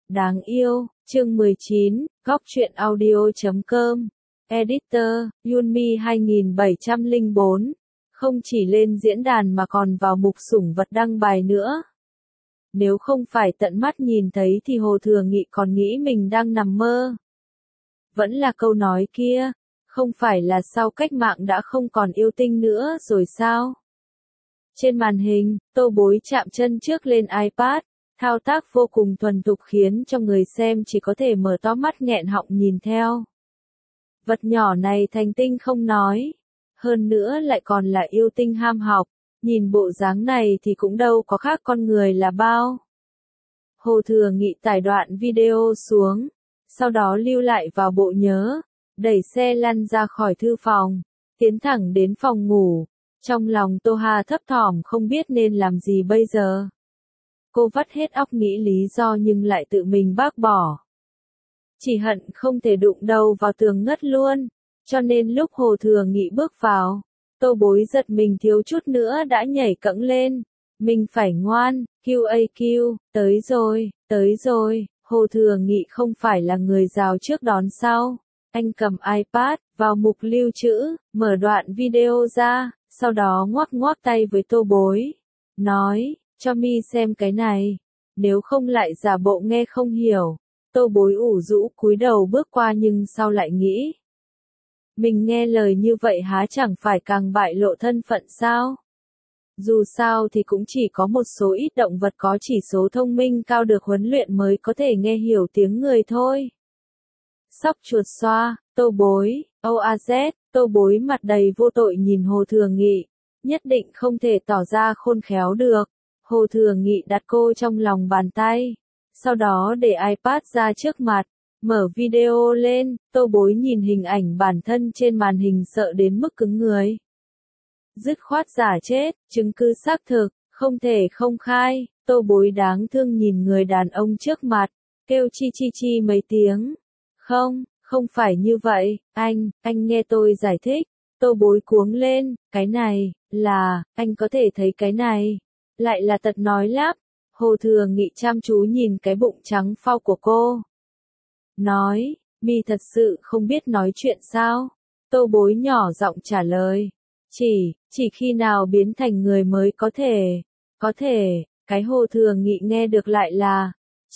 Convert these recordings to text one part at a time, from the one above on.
Đáng yêu, chương 19, góc truyện audio.com, editor, Yunmi 2704, không chỉ lên diễn đàn mà còn vào mục sủng vật đăng bài nữa. Nếu không phải tận mắt nhìn thấy thì Hồ Thừa Nghị còn nghĩ mình đang nằm mơ. Vẫn là câu nói kia, không phải là sau cách mạng đã không còn yêu tinh nữa rồi sao? Trên màn hình, Tô Bối chạm chân trước lên iPad, thao tác vô cùng thuần thục khiến cho người xem chỉ có thể mở to mắt nghẹn họng nhìn theo. Vật nhỏ này thành tinh không nói, hơn nữa lại còn là yêu tinh ham học, nhìn bộ dáng này thì cũng đâu có khác con người là bao. Hồ Thừa Nghị tải đoạn video xuống, sau đó lưu lại vào bộ nhớ, đẩy xe lăn ra khỏi thư phòng, tiến thẳng đến phòng ngủ. Trong lòng Tô Hà thấp thỏm không biết nên làm gì bây giờ. Cô vắt hết óc nghĩ lý do nhưng lại tự mình bác bỏ. Chỉ hận không thể đụng đầu vào tường ngất luôn, cho nên lúc Hồ Thừa Nghị bước vào, Tô Bối giật mình thiếu chút nữa đã nhảy cẫng lên. Mình phải ngoan, QAQ, tới rồi, Hồ Thừa Nghị không phải là người rào trước đón sau. Anh cầm iPad, vào mục lưu trữ, mở đoạn video ra, sau đó ngoắc ngoắc tay với Tô Bối. Nói, cho mi xem cái này, nếu không lại giả bộ nghe không hiểu. Tô Bối ủ rũ cúi đầu bước qua nhưng sau lại nghĩ. Mình nghe lời như vậy há chẳng phải càng bại lộ thân phận sao? Dù sao thì cũng chỉ có một số ít động vật có chỉ số thông minh cao được huấn luyện mới có thể nghe hiểu tiếng người thôi. Sóc chuột xoa, Tô Bối, OAZ, Tô Bối mặt đầy vô tội nhìn Hồ Thừa Nghị, nhất định không thể tỏ ra khôn khéo được. Hồ Thừa Nghị đặt cô trong lòng bàn tay, sau đó để iPad ra trước mặt, mở video lên, Tô Bối nhìn hình ảnh bản thân trên màn hình sợ đến mức cứng người. Dứt khoát giả chết, chứng cứ xác thực, không thể không khai, Tô Bối đáng thương nhìn người đàn ông trước mặt, kêu chi chi chi mấy tiếng. Không phải như vậy, anh nghe tôi giải thích. Tô Bối cuống lên, cái này, là, anh có thể thấy cái này, lại là tật nói lắp. Hồ Thừa Nghị chăm chú nhìn cái bụng trắng phau của cô. Nói, mi thật sự không biết nói chuyện sao? Tô Bối nhỏ giọng trả lời. Chỉ khi nào biến thành người mới có thể, cái Hồ Thừa Nghị nghe được lại là,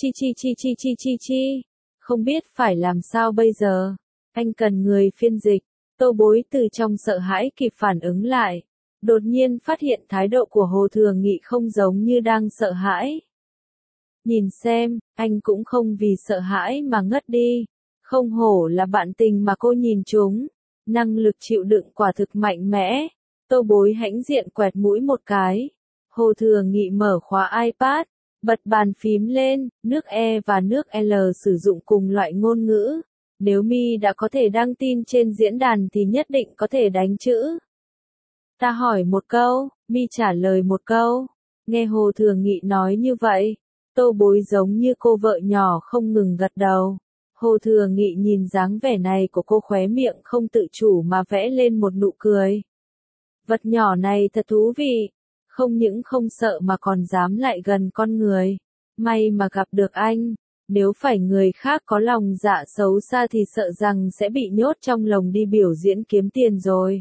chi. Không biết phải làm sao bây giờ, anh cần người phiên dịch. Tô Bối từ trong sợ hãi kịp phản ứng lại, đột nhiên phát hiện thái độ của Hồ Thừa Nghị không giống như đang sợ hãi. Nhìn xem, anh cũng không vì sợ hãi mà ngất đi, không hổ là bạn tình mà cô nhìn chúng, năng lực chịu đựng quả thực mạnh mẽ. Tô Bối hãnh diện quẹt mũi một cái. Hồ Thừa Nghị mở khóa iPad, bật bàn phím lên, nước E và nước L sử dụng cùng loại ngôn ngữ. Nếu mi đã có thể đăng tin trên diễn đàn thì nhất định có thể đánh chữ. Ta hỏi một câu, mi trả lời một câu. Nghe Hồ Thừa Nghị nói như vậy, Tô Bối giống như cô vợ nhỏ không ngừng gật đầu. Hồ Thừa Nghị nhìn dáng vẻ này của cô khóe miệng không tự chủ mà vẽ lên một nụ cười. Vật nhỏ này thật thú vị, không những không sợ mà còn dám lại gần con người. May mà gặp được anh, nếu phải người khác có lòng dạ xấu xa thì sợ rằng sẽ bị nhốt trong lồng đi biểu diễn kiếm tiền rồi.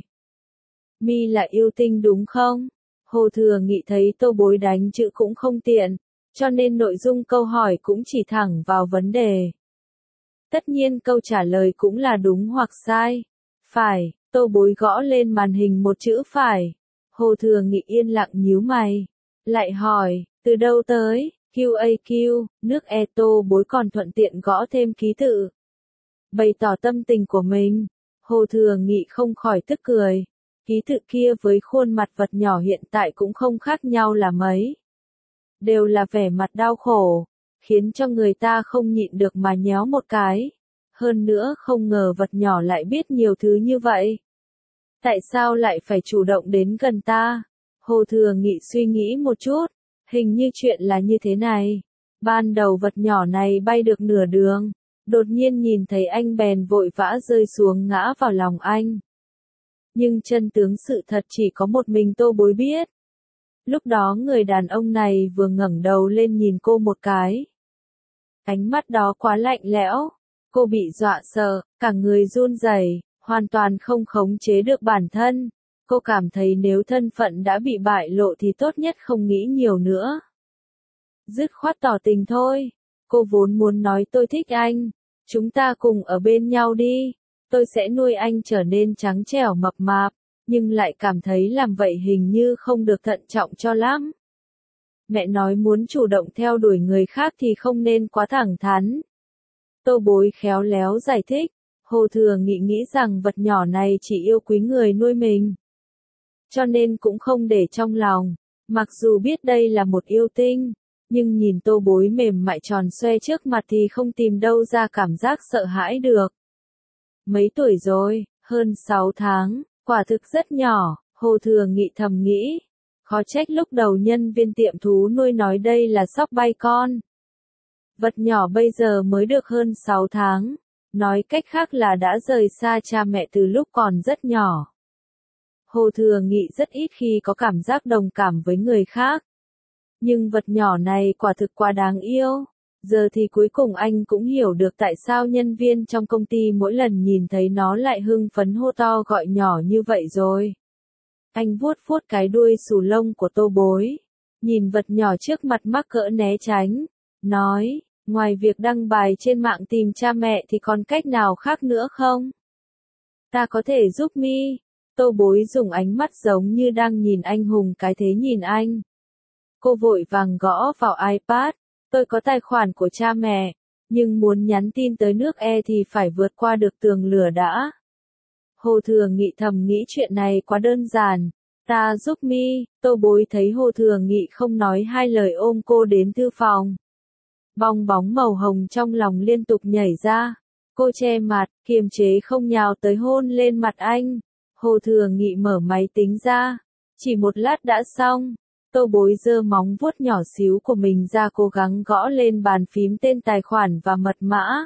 Mi là yêu tinh đúng không? Hồ Thừa Nghị thấy Tô Bối đánh chữ cũng không tiện, cho nên nội dung câu hỏi cũng chỉ thẳng vào vấn đề. Tất nhiên câu trả lời cũng là đúng hoặc sai. Phải, Tô Bối gõ lên màn hình một chữ phải. Hồ Thừa Nghị yên lặng nhíu mày. Lại hỏi, từ đâu tới, QAQ, nước E. Tô Bối còn thuận tiện gõ thêm ký tự. Bày tỏ tâm tình của mình. Hồ Thừa Nghị không khỏi tức cười. Ký tự kia với khuôn mặt vật nhỏ hiện tại cũng không khác nhau là mấy. Đều là vẻ mặt đau khổ, khiến cho người ta không nhịn được mà nhéo một cái. Hơn nữa không ngờ vật nhỏ lại biết nhiều thứ như vậy. Tại sao lại phải chủ động đến gần ta? Hồ Thừa Nghị suy nghĩ một chút, hình như chuyện là như thế này. Ban đầu vật nhỏ này bay được nửa đường, đột nhiên nhìn thấy anh bèn vội vã rơi xuống ngã vào lòng anh. Nhưng chân tướng sự thật chỉ có một mình Tô Bối biết. Lúc đó người đàn ông này vừa ngẩng đầu lên nhìn cô một cái. Ánh mắt đó quá lạnh lẽo. Cô bị dọa sợ, cả người run rẩy, hoàn toàn không khống chế được bản thân. Cô cảm thấy nếu thân phận đã bị bại lộ thì tốt nhất không nghĩ nhiều nữa. Dứt khoát tỏ tình thôi. Cô vốn muốn nói tôi thích anh. Chúng ta cùng ở bên nhau đi. Tôi sẽ nuôi anh trở nên trắng trẻo mập mạp. Nhưng lại cảm thấy làm vậy hình như không được thận trọng cho lắm. Mẹ nói muốn chủ động theo đuổi người khác thì không nên quá thẳng thắn. Tô Bối khéo léo giải thích. Hồ Thừa Nghị nghĩ rằng vật nhỏ này chỉ yêu quý người nuôi mình. Cho nên cũng không để trong lòng. Mặc dù biết đây là một yêu tinh. Nhưng nhìn Tô Bối mềm mại tròn xoe trước mặt thì không tìm đâu ra cảm giác sợ hãi được. Mấy tuổi rồi, hơn 6 tháng, quả thực rất nhỏ, Hồ Thừa Nghị thầm nghĩ. Khó trách lúc đầu nhân viên tiệm thú nuôi nói đây là sóc bay con. Vật nhỏ bây giờ mới được hơn 6 tháng, nói cách khác là đã rời xa cha mẹ từ lúc còn rất nhỏ. Hồ Thừa Nghị rất ít khi có cảm giác đồng cảm với người khác. Nhưng vật nhỏ này quả thực quá đáng yêu. Giờ thì cuối cùng anh cũng hiểu được tại sao nhân viên trong công ty mỗi lần nhìn thấy nó lại hưng phấn hô to gọi nhỏ như vậy rồi. Anh vuốt vuốt cái đuôi xù lông của Tô Bối. Nhìn vật nhỏ trước mặt mắc cỡ né tránh. Nói, ngoài việc đăng bài trên mạng tìm cha mẹ thì còn cách nào khác nữa không? Ta có thể giúp mi. Tô Bối dùng ánh mắt giống như đang nhìn anh hùng cái thế nhìn anh. Cô vội vàng gõ vào iPad. Tôi có tài khoản của cha mẹ, nhưng muốn nhắn tin tới nước E thì phải vượt qua được tường lửa đã. Hồ Thừa Nghị thầm nghĩ chuyện này quá đơn giản. Ta giúp mi. Tô Bối thấy Hồ Thừa Nghị không nói hai lời ôm cô đến thư phòng. Bong bóng màu hồng trong lòng liên tục nhảy ra. Cô che mặt, kiềm chế không nhào tới hôn lên mặt anh. Hồ Thừa Nghị mở máy tính ra. Chỉ một lát đã xong. Tô Bối giơ móng vuốt nhỏ xíu của mình ra cố gắng gõ lên bàn phím tên tài khoản và mật mã.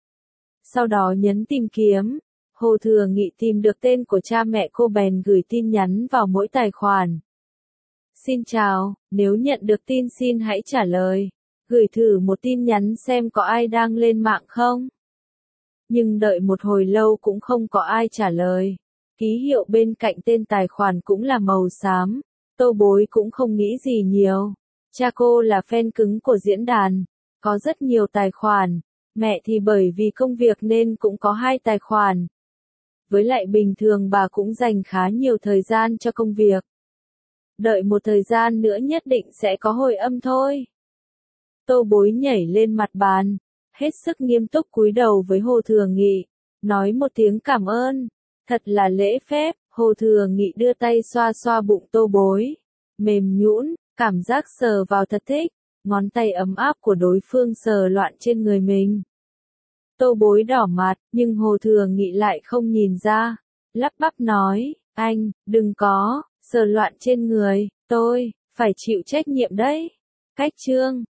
Sau đó nhấn tìm kiếm. Hồ Thừa Nghị tìm được tên của cha mẹ cô bèn gửi tin nhắn vào mỗi tài khoản. Xin chào, nếu nhận được tin xin hãy trả lời. Gửi thử một tin nhắn xem có ai đang lên mạng không. Nhưng đợi một hồi lâu cũng không có ai trả lời. Ký hiệu bên cạnh tên tài khoản cũng là màu xám. Tô Bối cũng không nghĩ gì nhiều. Cha cô là fan cứng của diễn đàn. Có rất nhiều tài khoản. Mẹ thì bởi vì công việc nên cũng có 2 tài khoản. Với lại bình thường bà cũng dành khá nhiều thời gian cho công việc. Đợi một thời gian nữa nhất định sẽ có hồi âm thôi. Tô Bối nhảy lên mặt bàn. Hết sức nghiêm túc cúi đầu với Hồ Thừa Nghị. Nói một tiếng cảm ơn. Thật là lễ phép. Hồ Thừa Nghị đưa tay xoa xoa bụng Tô Bối. Mềm nhũn, cảm giác sờ vào thật thích. Ngón tay ấm áp của đối phương sờ loạn trên người mình. Tô Bối đỏ mặt, nhưng Hồ Thừa Nghị lại không nhìn ra. Lắp bắp nói, anh, đừng có, sờ loạn trên người, tôi, phải chịu trách nhiệm đấy. Cách chương